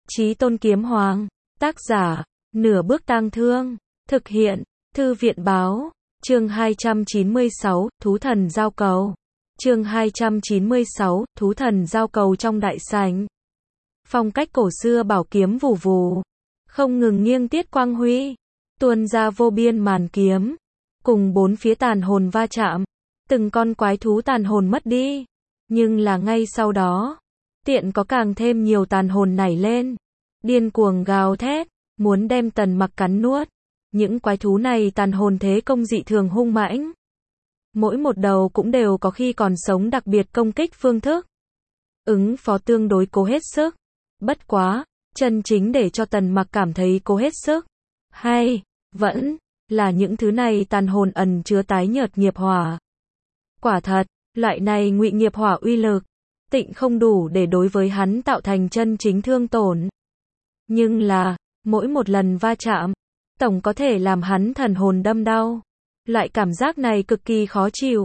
Chí Tôn Kiếm Hoàng, tác giả, Nửa Bước Tang Thương, thực hiện, Thư viện báo, chương 296, Thú Thần Giao Cầu. Chương 296, Thú Thần Giao Cầu. Trong đại sảnh. Phong cách cổ xưa bảo kiếm vù vù, không ngừng nghiêng tiết quang huy, tuôn ra vô biên màn kiếm, cùng bốn phía tàn hồn va chạm, từng con quái thú tàn hồn mất đi, nhưng là ngay sau đó, tiện có càng thêm nhiều tàn hồn nảy lên, điên cuồng gào thét, muốn đem Tần Mặc cắn nuốt. Những quái thú này tàn hồn thế công dị thường hung mãnh, mỗi một đầu cũng đều có khi còn sống đặc biệt công kích phương thức, ứng phó tương đối cố hết sức. Bất quá, chân chính để cho Tần Mặc cảm thấy cố hết sức, hay vẫn là những thứ này tàn hồn ẩn chứa tái nhợt nghiệp hỏa. Quả thật, loại này ngụy nghiệp hỏa uy lực, tịnh không đủ để đối với hắn tạo thành chân chính thương tổn. Nhưng là, mỗi một lần va chạm, tổng có thể làm hắn thần hồn đâm đau. Loại cảm giác này cực kỳ khó chịu.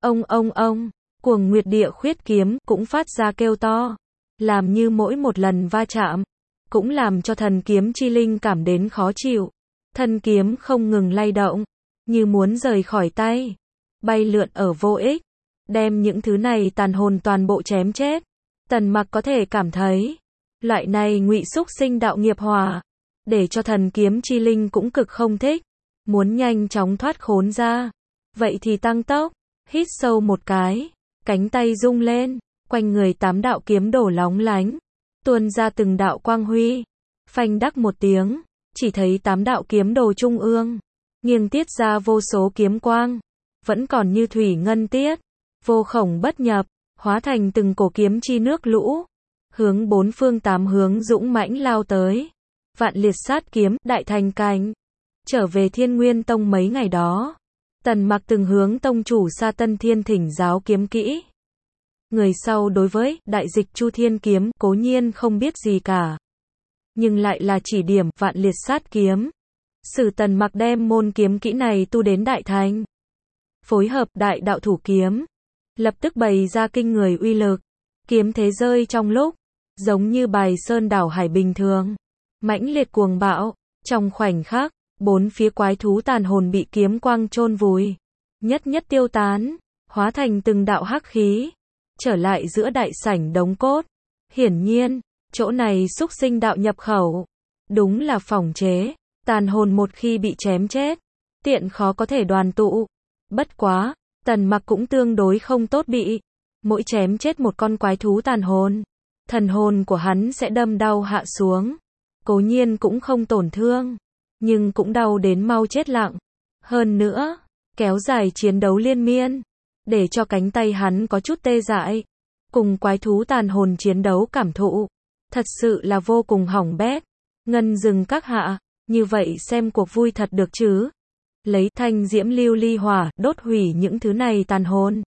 Ông, Cuồng Nguyệt Địa Khuyết kiếm cũng phát ra kêu to, làm như mỗi một lần va chạm, cũng làm cho thần kiếm chi linh cảm đến khó chịu. Thân kiếm không ngừng lay động, như muốn rời khỏi tay, bay lượn ở vô ích, đem những thứ này tàn hồn toàn bộ chém chết. Tần Mặc có thể cảm thấy, loại này ngụy xúc sinh đạo nghiệp hỏa, để cho thần kiếm chi linh cũng cực không thích, muốn nhanh chóng thoát khốn ra. Vậy thì tăng tốc, hít sâu một cái, cánh tay rung lên, quanh người 8 đạo kiếm đổ lóng lánh, tuôn ra từng đạo quang huy. Phanh đắc một tiếng, chỉ thấy 8 đạo kiếm đồ trung ương, nghiêng tiết ra vô số kiếm quang, vẫn còn như thủy ngân tiết, vô khổng bất nhập, hóa thành từng cổ kiếm chi nước lũ, hướng bốn phương tám hướng dũng mãnh lao tới. Vạn liệt sát kiếm, đại thành cảnh. Trở về Thiên Nguyên Tông mấy ngày đó, Tần Mặc từng hướng tông chủ Sa Tân Thiên thỉnh giáo kiếm kỹ. Người sau đối với đại dịch Chu Thiên kiếm cố nhiên không biết gì cả, nhưng lại là chỉ điểm vạn liệt sát kiếm. Sử Tần Mặc đem môn kiếm kỹ này tu đến đại thành, phối hợp đại đạo thủ kiếm, lập tức bày ra kinh người uy lực. Kiếm thế rơi trong lúc, giống như bài sơn đảo hải bình thường, mãnh liệt cuồng bạo. Trong khoảnh khắc, bốn phía quái thú tàn hồn bị kiếm quang chôn vùi, nhất nhất tiêu tán, hóa thành từng đạo hắc khí, trở lại giữa đại sảnh đống cốt. Hiển nhiên, chỗ này xúc sinh đạo nhập khẩu, đúng là phỏng chế, tàn hồn một khi bị chém chết, tiện khó có thể đoàn tụ. Bất quá, Tần Mặc cũng tương đối không tốt bị, mỗi chém chết một con quái thú tàn hồn, thần hồn của hắn sẽ đâm đau hạ xuống. Cố nhiên cũng không tổn thương, nhưng cũng đau đến mau chết lặng. Hơn nữa, kéo dài chiến đấu liên miên, để cho cánh tay hắn có chút tê dại. Cùng quái thú tàn hồn chiến đấu cảm thụ, thật sự là vô cùng hỏng bét. Ngân Dừng các hạ, như vậy xem cuộc vui thật được chứ. Lấy thanh diễm lưu ly hỏa đốt hủy những thứ này tàn hồn,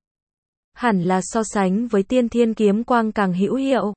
hẳn là so sánh với tiên thiên kiếm quang càng hữu hiệu.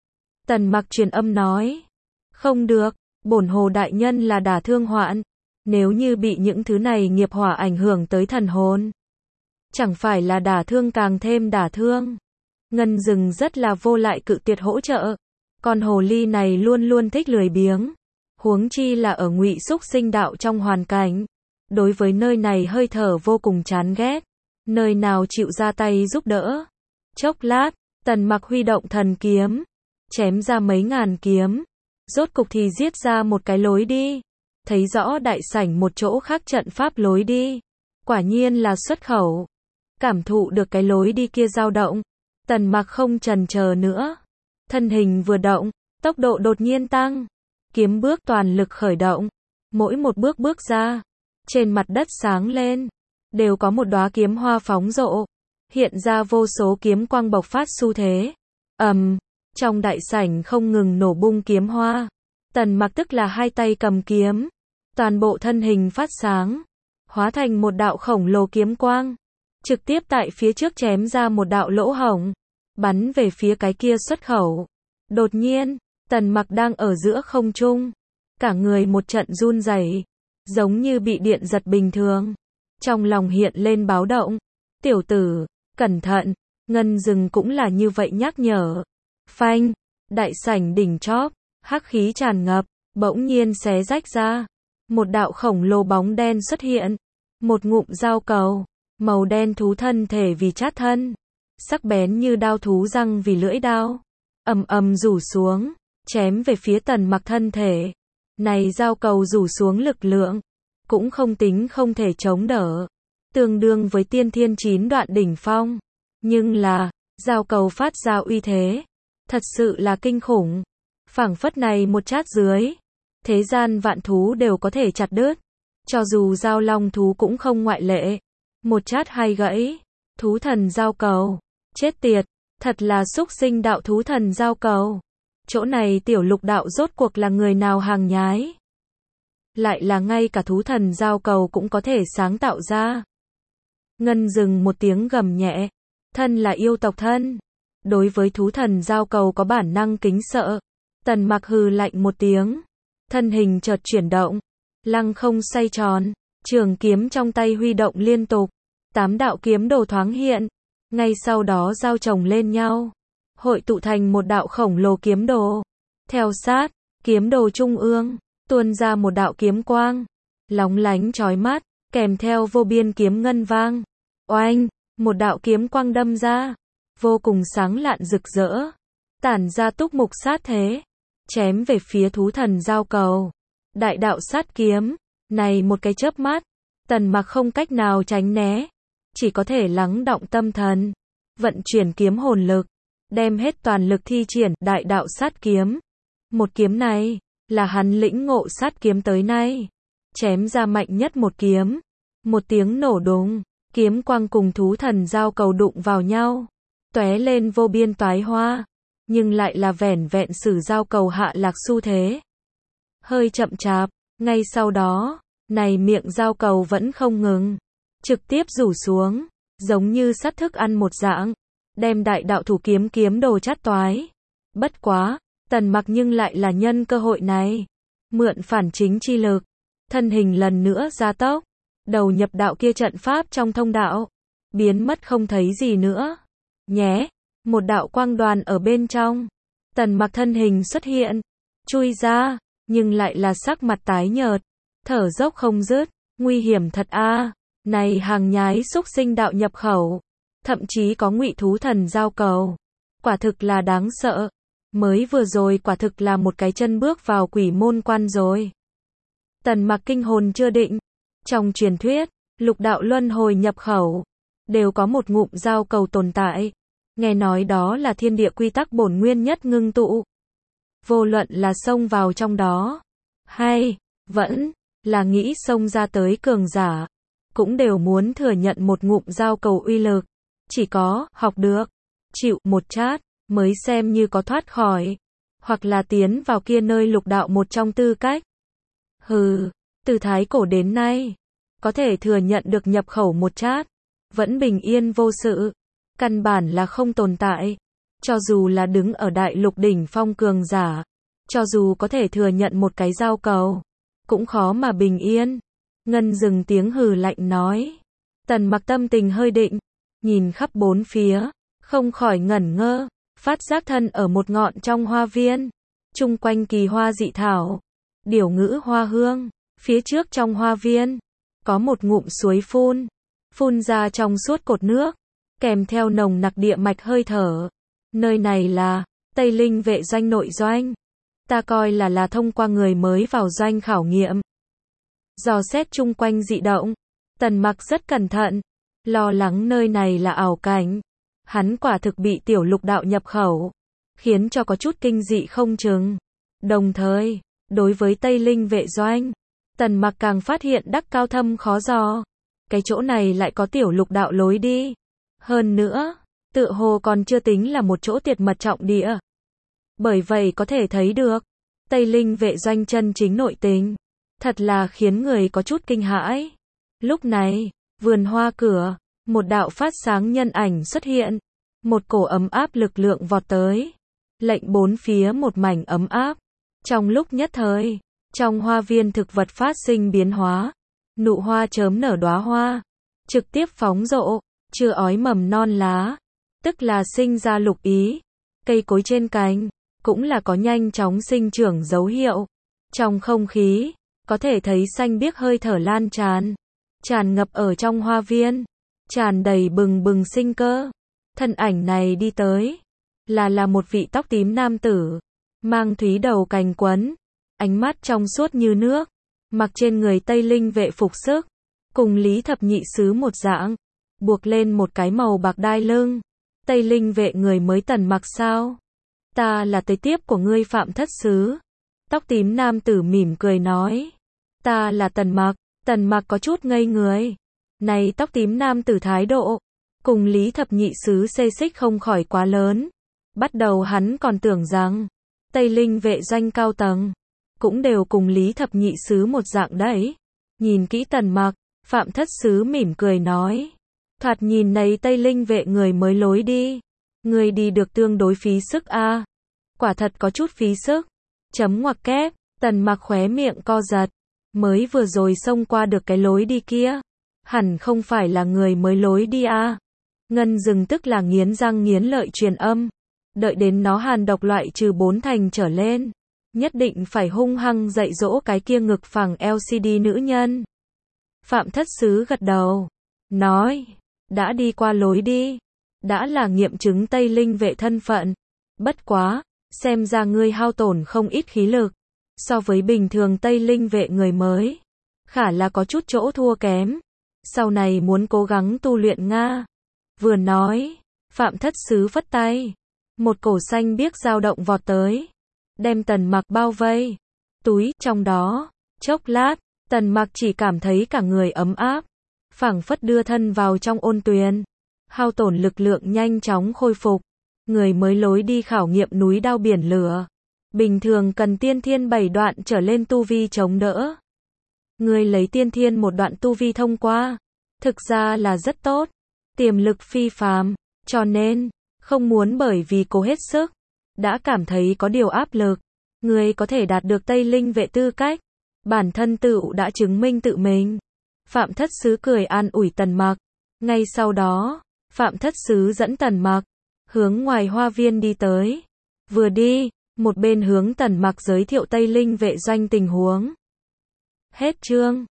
Tần Mặc truyền âm nói, không được, bổn hồ đại nhân là đả thương hoạn, nếu như bị những thứ này nghiệp hỏa ảnh hưởng tới thần hồn, chẳng phải là đả thương càng thêm đả thương. Ngân Dừng rất là vô lại cự tuyệt hỗ trợ, con hồ ly này luôn luôn thích lười biếng, huống chi là ở ngụy xúc sinh đạo trong hoàn cảnh, đối với nơi này hơi thở vô cùng chán ghét, nơi nào chịu ra tay giúp đỡ. Chốc lát, Tần Mặc huy động thần kiếm, chém ra mấy ngàn kiếm, rốt cục thì giết ra một cái lối đi, thấy rõ đại sảnh một chỗ khác trận pháp lối đi, quả nhiên là xuất khẩu. Cảm thụ được cái lối đi kia dao động, Tần Mặc không chần chờ nữa, thân hình vừa động, tốc độ đột nhiên tăng, kiếm bước toàn lực khởi động, mỗi một bước bước ra, trên mặt đất sáng lên, đều có một đóa kiếm hoa phóng rộ, hiện ra vô số kiếm quang bộc phát xu thế. Trong đại sảnh không ngừng nổ bung kiếm hoa. Tần Mặc tức là hai tay cầm kiếm, toàn bộ thân hình phát sáng, hóa thành một đạo khổng lồ kiếm quang, trực tiếp tại phía trước chém ra một đạo lỗ hổng, bắn về phía cái kia xuất khẩu. Đột nhiên, Tần Mặc đang ở giữa không trung, cả người một trận run rẩy, giống như bị điện giật bình thường. Trong lòng hiện lên báo động, tiểu tử, cẩn thận. Ngân Dừng cũng là như vậy nhắc nhở. Phanh, đại sảnh đỉnh chóp, hắc khí tràn ngập, bỗng nhiên xé rách ra. Một đạo khổng lồ bóng đen xuất hiện. Một ngụm dao cầu, màu đen thú thân thể vì chát thân. Sắc bén như đao thú răng vì lưỡi đao. Ầm ầm rủ xuống, chém về phía Tần Mặc thân thể. Này dao cầu rủ xuống lực lượng, cũng không tính không thể chống đỡ. Tương đương với tiên thiên 9 đoạn đỉnh phong. Nhưng là, dao cầu phát ra uy thế. Thật sự là kinh khủng. Phảng phất này một chát dưới. Thế gian vạn thú đều có thể chặt đứt. Cho dù dao long thú cũng không ngoại lệ. Một chát hay gãy. Thú thần dao cầu. Chết tiệt. Thật là xúc sinh đạo thú thần dao cầu. Chỗ này tiểu lục đạo rốt cuộc là người nào hàng nhái. Lại là ngay cả thú thần dao cầu cũng có thể sáng tạo ra. Ngân dừng một tiếng gầm nhẹ. Thân là yêu tộc thân. Đối với thú thần dao cầu có bản năng kính sợ. Tần Mặc hừ lạnh một tiếng. Thân hình chợt chuyển động. Lăng không xoay tròn. Trường kiếm trong tay huy động liên tục. 8 đạo kiếm đồ thoáng hiện. Ngay sau đó giao chồng lên nhau. Hội tụ thành một đạo khổng lồ kiếm đồ. Theo sát, kiếm đồ trung ương. Tuôn ra một đạo kiếm quang. Lóng lánh chói mắt. Kèm theo vô biên kiếm ngân vang. Oanh, một đạo kiếm quang đâm ra. Vô cùng sáng lạn rực rỡ. Tản ra túc mục sát thế. Chém về phía thú thần dao cầu. Đại đạo sát kiếm. Này một cái chớp mắt. Tần Mặc không cách nào tránh né. Chỉ có thể lắng đọng tâm thần. Vận chuyển kiếm hồn lực. Đem hết toàn lực thi triển đại đạo sát kiếm. Một kiếm này, là hắn lĩnh ngộ sát kiếm tới nay. Chém ra mạnh nhất một kiếm. Một tiếng nổ đùng. Kiếm quang cùng thú thần dao cầu đụng vào nhau. Tóe lên vô biên toái hoa. Nhưng lại là vẻn vẹn sử dao cầu hạ lạc xu thế. Hơi chậm chạp. Ngay sau đó, này miệng dao cầu vẫn không ngừng. Trực tiếp rủ xuống. Giống như sắt thức ăn một dạng. Đem đại đạo thủ kiếm đồ chát toái. Bất quá, Tần Mặc nhưng lại là nhân cơ hội này. Mượn phản chính chi lực. Thân hình lần nữa gia tốc. Đầu nhập đạo kia trận pháp trong thông đạo. Biến mất không thấy gì nữa. Nhé. Một đạo quang đoàn ở bên trong. Tần Mặc thân hình xuất hiện. Chui ra. Nhưng lại là sắc mặt tái nhợt. Thở dốc không dứt. Nguy hiểm thật a. Này hàng nhái xúc sinh đạo nhập khẩu. Thậm chí có ngụy thú thần dao cầu. Quả thực là đáng sợ. Mới vừa rồi quả thực là một cái chân bước vào quỷ môn quan rồi. Tần Mặc kinh hồn chưa định. Trong truyền thuyết, lục đạo luân hồi nhập khẩu. Đều có một ngụm dao cầu tồn tại. Nghe nói đó là thiên địa quy tắc bổn nguyên nhất ngưng tụ. Vô luận là xông vào trong đó. Hay, vẫn, là nghĩ xông ra tới cường giả. Cũng đều muốn thừa nhận một ngụm dao cầu uy lực. Chỉ có, học được, chịu một chát, mới xem như có thoát khỏi. Hoặc là tiến vào kia nơi lục đạo một trong tư cách. Hừ, từ thái cổ đến nay, có thể thừa nhận được nhập khẩu một chát, vẫn bình yên vô sự. Căn bản là không tồn tại. Cho dù là đứng ở đại lục đỉnh phong cường giả, cho dù có thể thừa nhận một cái dao cầu, cũng khó mà bình yên. Ngân dừng tiếng hừ lạnh nói. Tần Mặc tâm tình hơi định, nhìn khắp bốn phía, không khỏi ngẩn ngơ, phát giác thân ở một ngọn trong hoa viên, chung quanh kỳ hoa dị thảo, điểu ngữ hoa hương, phía trước trong hoa viên, có một ngụm suối phun ra trong suốt cột nước, kèm theo nồng nặc địa mạch hơi thở. Nơi này là Tây Linh vệ doanh nội doanh. Ta coi là thông qua người mới vào doanh khảo nghiệm. Dò xét chung quanh dị động, Tần Mặc rất cẩn thận, lo lắng nơi này là ảo cảnh. Hắn quả thực bị tiểu lục đạo nhập khẩu, khiến cho có chút kinh dị không chừng. Đồng thời, đối với Tây Linh vệ doanh, Tần Mặc càng phát hiện đắc cao thâm khó dò. Cái chỗ này lại có tiểu lục đạo lối đi. Hơn nữa, tựa hồ còn chưa tính là một chỗ tuyệt mật trọng địa. Bởi vậy có thể thấy được, Tây Linh vệ doanh chân chính nội tình, thật là khiến người có chút kinh hãi. Lúc này, vườn hoa cửa, một đạo phát sáng nhân ảnh xuất hiện. Một cổ ấm áp lực lượng vọt tới. Lệnh bốn phía một mảnh ấm áp. Trong lúc nhất thời, trong hoa viên thực vật phát sinh biến hóa. Nụ hoa chớm nở đóa hoa, trực tiếp phóng rộ, chưa ói mầm non lá, tức là sinh ra lục ý. Cây cối trên cành, cũng là có nhanh chóng sinh trưởng dấu hiệu. Trong không khí, có thể thấy xanh biếc hơi thở lan tràn, tràn ngập ở trong hoa viên, tràn đầy bừng bừng sinh cơ. Thân ảnh này đi tới, là một vị tóc tím nam tử, mang thúy đầu cành quấn, ánh mắt trong suốt như nước, mặc trên người Tây Linh vệ phục sức, cùng Lý Thập Nhị Sứ một dạng, buộc lên một cái màu bạc đai lưng. Tây Linh vệ người mới Tần Mặc sao? Ta là tới tiếp của ngươi Phạm Thất Sứ. Tóc tím nam tử mỉm cười nói. Ta là Tần Mặc có chút ngây người. Này tóc tím nam tử thái độ, cùng Lý Thập Nhị Sứ xê xích không khỏi quá lớn. Bắt đầu hắn còn tưởng rằng, Tây Linh vệ doanh cao tầng, cũng đều cùng Lý Thập Nhị Sứ một dạng đấy. Nhìn kỹ Tần Mặc, Phạm Thất Sứ mỉm cười nói. Thoạt nhìn này Tây Linh vệ người mới lối đi. Người đi được tương đối phí sức a. Quả thật có chút phí sức. Chấm ngoặc kép, Tần Mặc khóe miệng co giật. Mới vừa rồi xông qua được cái lối đi kia. Hẳn không phải là người mới lối đi a. Ngân Dừng tức là nghiến răng nghiến lợi truyền âm. Đợi đến nó hàn độc loại trừ 4 thành trở lên. Nhất định phải hung hăng dạy dỗ cái kia ngực phẳng LCD nữ nhân. Phạm Thất Sứ gật đầu. Nói. Đã đi qua lối đi. Đã là nghiệm chứng Tây Linh vệ thân phận. Bất quá, xem ra ngươi hao tổn không ít khí lực. So với bình thường Tây Linh vệ người mới. Khả là có chút chỗ thua kém. Sau này muốn cố gắng tu luyện Nga. Vừa nói, Phạm Thất Sứ phất tay. Một cổ xanh biếc dao động vọt tới. Đem Tần Mặc bao vây. Túi, trong đó, chốc lát, Tần Mặc chỉ cảm thấy cả người ấm áp. Phảng phất đưa thân vào trong ôn tuyền. Hao tổn lực lượng nhanh chóng khôi phục. Người mới lối đi khảo nghiệm núi đao biển lửa. Bình thường cần tiên thiên 7 đoạn trở lên tu vi chống đỡ. Người lấy tiên thiên một đoạn tu vi thông qua. Thực ra là rất tốt. Tiềm lực phi phàm. Cho nên, không muốn bởi vì cố hết sức. Đã cảm thấy có điều áp lực. Người có thể đạt được Tây Linh vệ tư cách. Bản thân tự đã chứng minh tự mình. Phạm Thất Sứ cười an ủi Tần Mặc. Ngay sau đó, Phạm Thất Sứ dẫn Tần Mặc hướng ngoài hoa viên đi tới. Vừa đi, một bên hướng Tần Mặc giới thiệu Tây Linh vệ doanh tình huống. Hết chương.